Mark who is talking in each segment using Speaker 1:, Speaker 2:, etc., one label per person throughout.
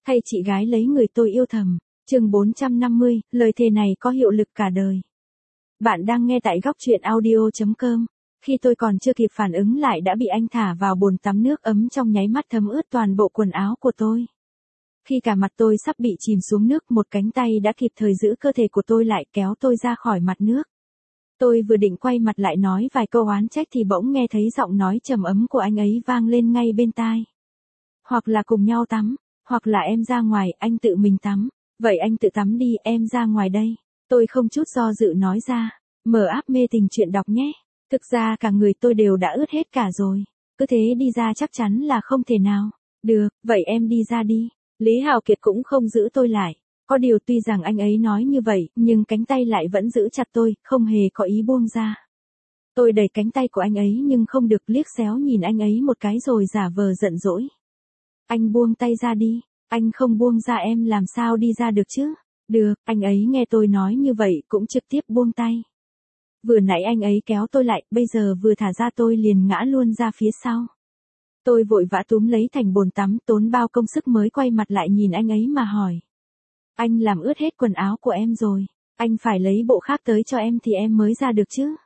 Speaker 1: Thay chị gái lấy người tôi yêu thầm. Chương 450, lời thề này có hiệu lực cả đời. Bạn đang nghe tại góc truyện audio.com. Khi tôi còn chưa kịp phản ứng lại đã bị anh thả vào bồn tắm nước ấm trong nháy mắt thấm ướt toàn bộ quần áo của tôi. Khi cả mặt tôi sắp bị chìm xuống nước, một cánh tay đã kịp thời giữ cơ thể của tôi lại kéo tôi ra khỏi mặt nước. Tôi vừa định quay mặt lại nói vài câu oán trách thì bỗng nghe thấy giọng nói trầm ấm của anh ấy vang lên ngay bên tai. Hoặc là cùng nhau tắm, hoặc là em ra ngoài, anh tự mình tắm. Vậy anh tự tắm đi, em ra ngoài đây. Tôi không chút do dự nói ra. Mở app mê tình chuyện đọc nhé. Thực ra cả người tôi đều đã ướt hết cả rồi. Cứ thế đi ra chắc chắn là không thể nào. Được, vậy em đi ra đi. Lý Hào Kiệt cũng không giữ tôi lại. Có điều tuy rằng anh ấy nói như vậy, nhưng cánh tay lại vẫn giữ chặt tôi, không hề có ý buông ra. Tôi đẩy cánh tay của anh ấy nhưng không được, liếc xéo nhìn anh ấy một cái rồi giả vờ giận dỗi. Anh buông tay ra đi. Anh không buông ra em làm sao đi ra được chứ? Được, anh ấy nghe tôi nói như vậy cũng trực tiếp buông tay. Vừa nãy anh ấy kéo tôi lại, bây giờ vừa thả ra tôi liền ngã luôn ra phía sau. Tôi vội vã túm lấy thành bồn tắm, tốn bao công sức mới quay mặt lại nhìn anh ấy mà hỏi. Anh làm ướt hết quần áo của em rồi. Anh phải lấy bộ khác tới cho em thì em mới ra được chứ?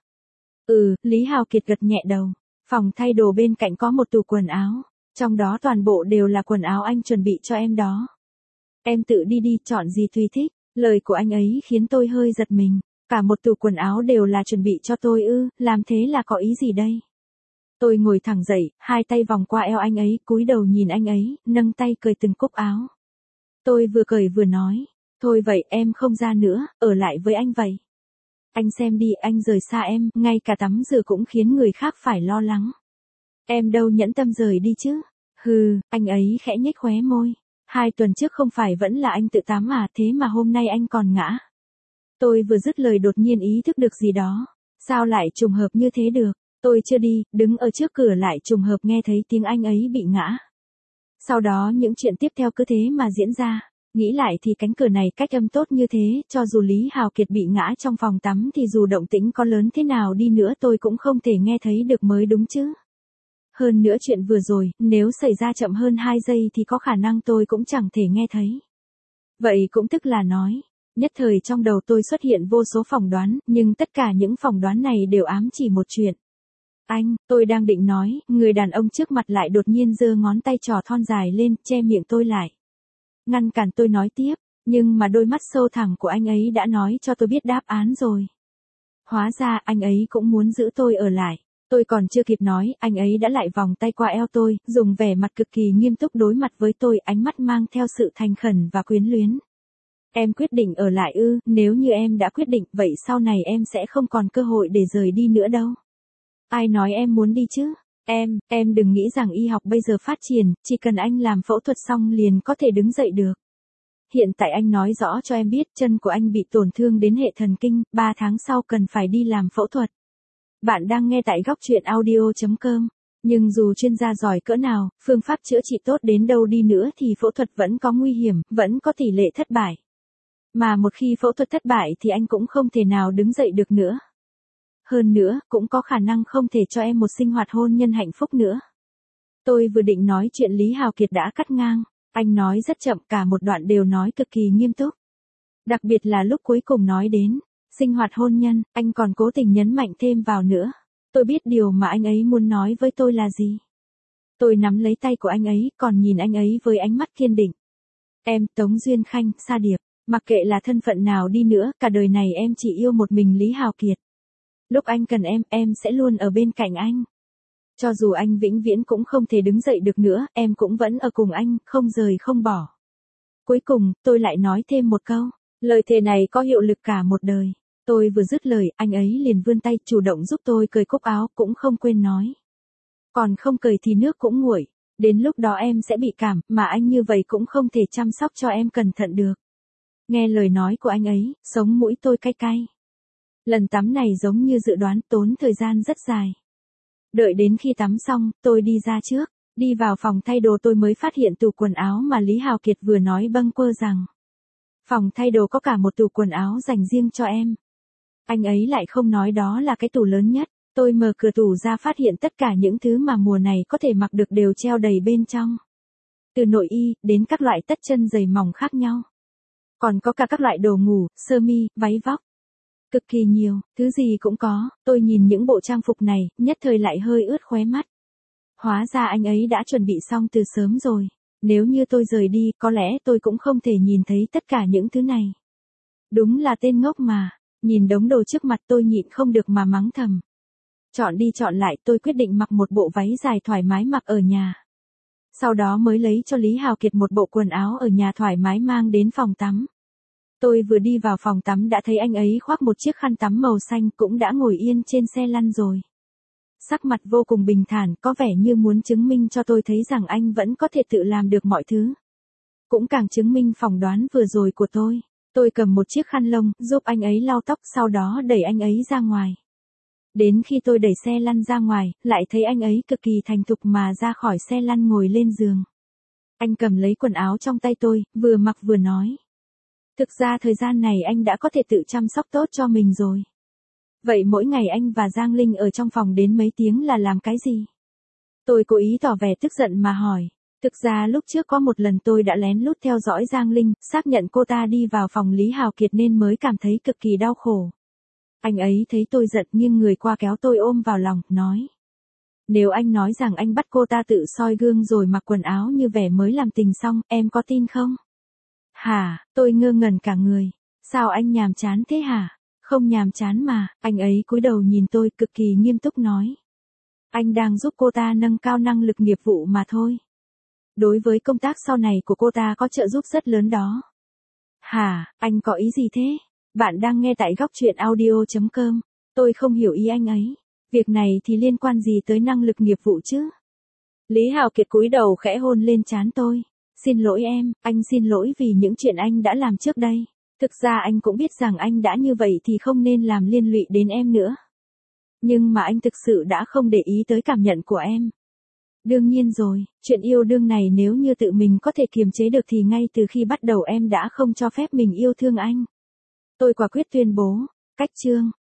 Speaker 1: Lý Hào Kiệt gật nhẹ đầu. Phòng thay đồ bên cạnh có một tủ quần áo. Trong đó toàn bộ đều là quần áo anh chuẩn bị cho em đó. Em tự đi đi, chọn gì tùy thích. Lời của anh ấy khiến tôi hơi giật mình. Cả một tủ quần áo đều là chuẩn bị cho tôi làm thế là có ý gì đây? Tôi ngồi thẳng dậy, hai tay vòng qua eo anh ấy, cúi đầu nhìn anh ấy, nâng tay cởi từng cúc áo. Tôi vừa cởi vừa nói, thôi vậy em không ra nữa, ở lại với anh vậy. Anh xem đi, anh rời xa em, ngay cả tắm rửa cũng khiến người khác phải lo lắng. Em đâu nhẫn tâm rời đi chứ? Anh ấy khẽ nhếch khóe môi. 2 tuần trước không phải vẫn là anh tự tắm à, thế mà hôm nay anh còn ngã. Tôi vừa dứt lời đột nhiên ý thức được gì đó. Sao lại trùng hợp như thế được? Tôi chưa đi, đứng ở trước cửa lại trùng hợp nghe thấy tiếng anh ấy bị ngã. Sau đó những chuyện tiếp theo cứ thế mà diễn ra. Nghĩ lại thì cánh cửa này cách âm tốt như thế, cho dù Lý Hào Kiệt bị ngã trong phòng tắm thì dù động tĩnh có lớn thế nào đi nữa tôi cũng không thể nghe thấy được mới đúng chứ. Hơn nữa chuyện vừa rồi, nếu xảy ra chậm hơn 2 giây thì có khả năng tôi cũng chẳng thể nghe thấy. Vậy cũng tức là nói, nhất thời trong đầu tôi xuất hiện vô số phỏng đoán, nhưng tất cả những phỏng đoán này đều ám chỉ một chuyện. Tôi đang định nói, người đàn ông trước mặt lại đột nhiên giơ ngón tay trỏ thon dài lên, che miệng tôi lại. Ngăn cản tôi nói tiếp, nhưng mà đôi mắt sâu thẳm của anh ấy đã nói cho tôi biết đáp án rồi. Hóa ra anh ấy cũng muốn giữ tôi ở lại. Tôi còn chưa kịp nói, anh ấy đã lại vòng tay qua eo tôi, dùng vẻ mặt cực kỳ nghiêm túc đối mặt với tôi, ánh mắt mang theo sự thành khẩn và quyến luyến. Em quyết định ở lại nếu như em đã quyết định, vậy sau này em sẽ không còn cơ hội để rời đi nữa đâu. Ai nói em muốn đi chứ? Em đừng nghĩ rằng y học bây giờ phát triển, chỉ cần anh làm phẫu thuật xong liền có thể đứng dậy được. Hiện tại anh nói rõ cho em biết chân của anh bị tổn thương đến hệ thần kinh, 3 tháng sau cần phải đi làm phẫu thuật. Bạn đang nghe tại góc truyện audio.com. Nhưng dù chuyên gia giỏi cỡ nào, phương pháp chữa trị tốt đến đâu đi nữa thì phẫu thuật vẫn có nguy hiểm, vẫn có tỷ lệ thất bại. Mà một khi phẫu thuật thất bại thì anh cũng không thể nào đứng dậy được nữa. Hơn nữa, cũng có khả năng không thể cho em một sinh hoạt hôn nhân hạnh phúc nữa. Tôi vừa định nói chuyện Lý Hào Kiệt đã cắt ngang. Anh nói rất chậm, cả một đoạn đều nói cực kỳ nghiêm túc. Đặc biệt là lúc cuối cùng nói đến sinh hoạt hôn nhân, anh còn cố tình nhấn mạnh thêm vào nữa. Tôi biết điều mà anh ấy muốn nói với tôi là gì. Tôi nắm lấy tay của anh ấy, còn nhìn anh ấy với ánh mắt kiên định. Em, Tống Duyên Khanh, Sa Điệp, mặc kệ là thân phận nào đi nữa, cả đời này em chỉ yêu một mình Lý Hào Kiệt. Lúc anh cần em sẽ luôn ở bên cạnh anh. Cho dù anh vĩnh viễn cũng không thể đứng dậy được nữa, em cũng vẫn ở cùng anh, không rời không bỏ. Cuối cùng, tôi lại nói thêm một câu. Lời thề này có hiệu lực cả một đời. Tôi vừa dứt lời, anh ấy liền vươn tay chủ động giúp tôi cởi cúc áo, cũng không quên nói. Còn không cởi thì nước cũng nguội. Đến lúc đó em sẽ bị cảm, mà anh như vậy cũng không thể chăm sóc cho em cẩn thận được. Nghe lời nói của anh ấy, sống mũi tôi cay cay. Lần tắm này giống như dự đoán, tốn thời gian rất dài. Đợi đến khi tắm xong, tôi đi ra trước. Đi vào phòng thay đồ tôi mới phát hiện tủ quần áo mà Lý Hào Kiệt vừa nói bâng quơ rằng. Phòng thay đồ có cả một tủ quần áo dành riêng cho em. Anh ấy lại không nói đó là cái tủ lớn nhất. Tôi mở cửa tủ ra phát hiện tất cả những thứ mà mùa này có thể mặc được đều treo đầy bên trong. Từ nội y, đến các loại tất chân giày mỏng khác nhau. Còn có cả các loại đồ ngủ, sơ mi, váy vóc. Cực kỳ nhiều, thứ gì cũng có, tôi nhìn những bộ trang phục này, nhất thời lại hơi ướt khóe mắt. Hóa ra anh ấy đã chuẩn bị xong từ sớm rồi. Nếu như tôi rời đi, có lẽ tôi cũng không thể nhìn thấy tất cả những thứ này. Đúng là tên ngốc mà. Nhìn đống đồ trước mặt tôi nhịn không được mà mắng thầm. Chọn đi chọn lại tôi quyết định mặc một bộ váy dài thoải mái mặc ở nhà. Sau đó mới lấy cho Lý Hào Kiệt một bộ quần áo ở nhà thoải mái mang đến phòng tắm. Tôi vừa đi vào phòng tắm đã thấy anh ấy khoác một chiếc khăn tắm màu xanh cũng đã ngồi yên trên xe lăn rồi. Sắc mặt vô cùng bình thản, có vẻ như muốn chứng minh cho tôi thấy rằng anh vẫn có thể tự làm được mọi thứ. Cũng càng chứng minh phỏng đoán vừa rồi của tôi. Tôi cầm một chiếc khăn lông, giúp anh ấy lau tóc, sau đó đẩy anh ấy ra ngoài. Đến khi tôi đẩy xe lăn ra ngoài, lại thấy anh ấy cực kỳ thành thục mà ra khỏi xe lăn ngồi lên giường. Anh cầm lấy quần áo trong tay tôi, vừa mặc vừa nói. Thực ra thời gian này anh đã có thể tự chăm sóc tốt cho mình rồi. Vậy mỗi ngày anh và Giang Linh ở trong phòng đến mấy tiếng là làm cái gì? Tôi cố ý tỏ vẻ tức giận mà hỏi. Thực ra lúc trước có một lần tôi đã lén lút theo dõi Giang Linh, xác nhận cô ta đi vào phòng Lý Hào Kiệt nên mới cảm thấy cực kỳ đau khổ. Anh ấy thấy tôi giận nghiêng người qua kéo tôi ôm vào lòng, nói. Nếu anh nói rằng anh bắt cô ta tự soi gương rồi mặc quần áo như vẻ mới làm tình xong, em có tin không? Hả, tôi ngơ ngẩn cả người. Sao anh nhàm chán thế hả? Không nhàm chán mà, anh ấy cúi đầu nhìn tôi cực kỳ nghiêm túc nói. Anh đang giúp cô ta nâng cao năng lực nghiệp vụ mà thôi. Đối với công tác sau này của cô ta có trợ giúp rất lớn đó. Hả, anh có ý gì thế? Bạn đang nghe tại góc truyện audio.com. Tôi không hiểu ý anh ấy. Việc này thì liên quan gì tới năng lực nghiệp vụ chứ? Lý Hào Kiệt cúi đầu khẽ hôn lên trán tôi. Xin lỗi em, anh xin lỗi vì những chuyện anh đã làm trước đây. Thực ra anh cũng biết rằng anh đã như vậy thì không nên làm liên lụy đến em nữa. Nhưng mà anh thực sự đã không để ý tới cảm nhận của em. Đương nhiên rồi, chuyện yêu đương này nếu như tự mình có thể kiềm chế được thì ngay từ khi bắt đầu em đã không cho phép mình yêu thương anh. Tôi quả quyết tuyên bố, cách chương.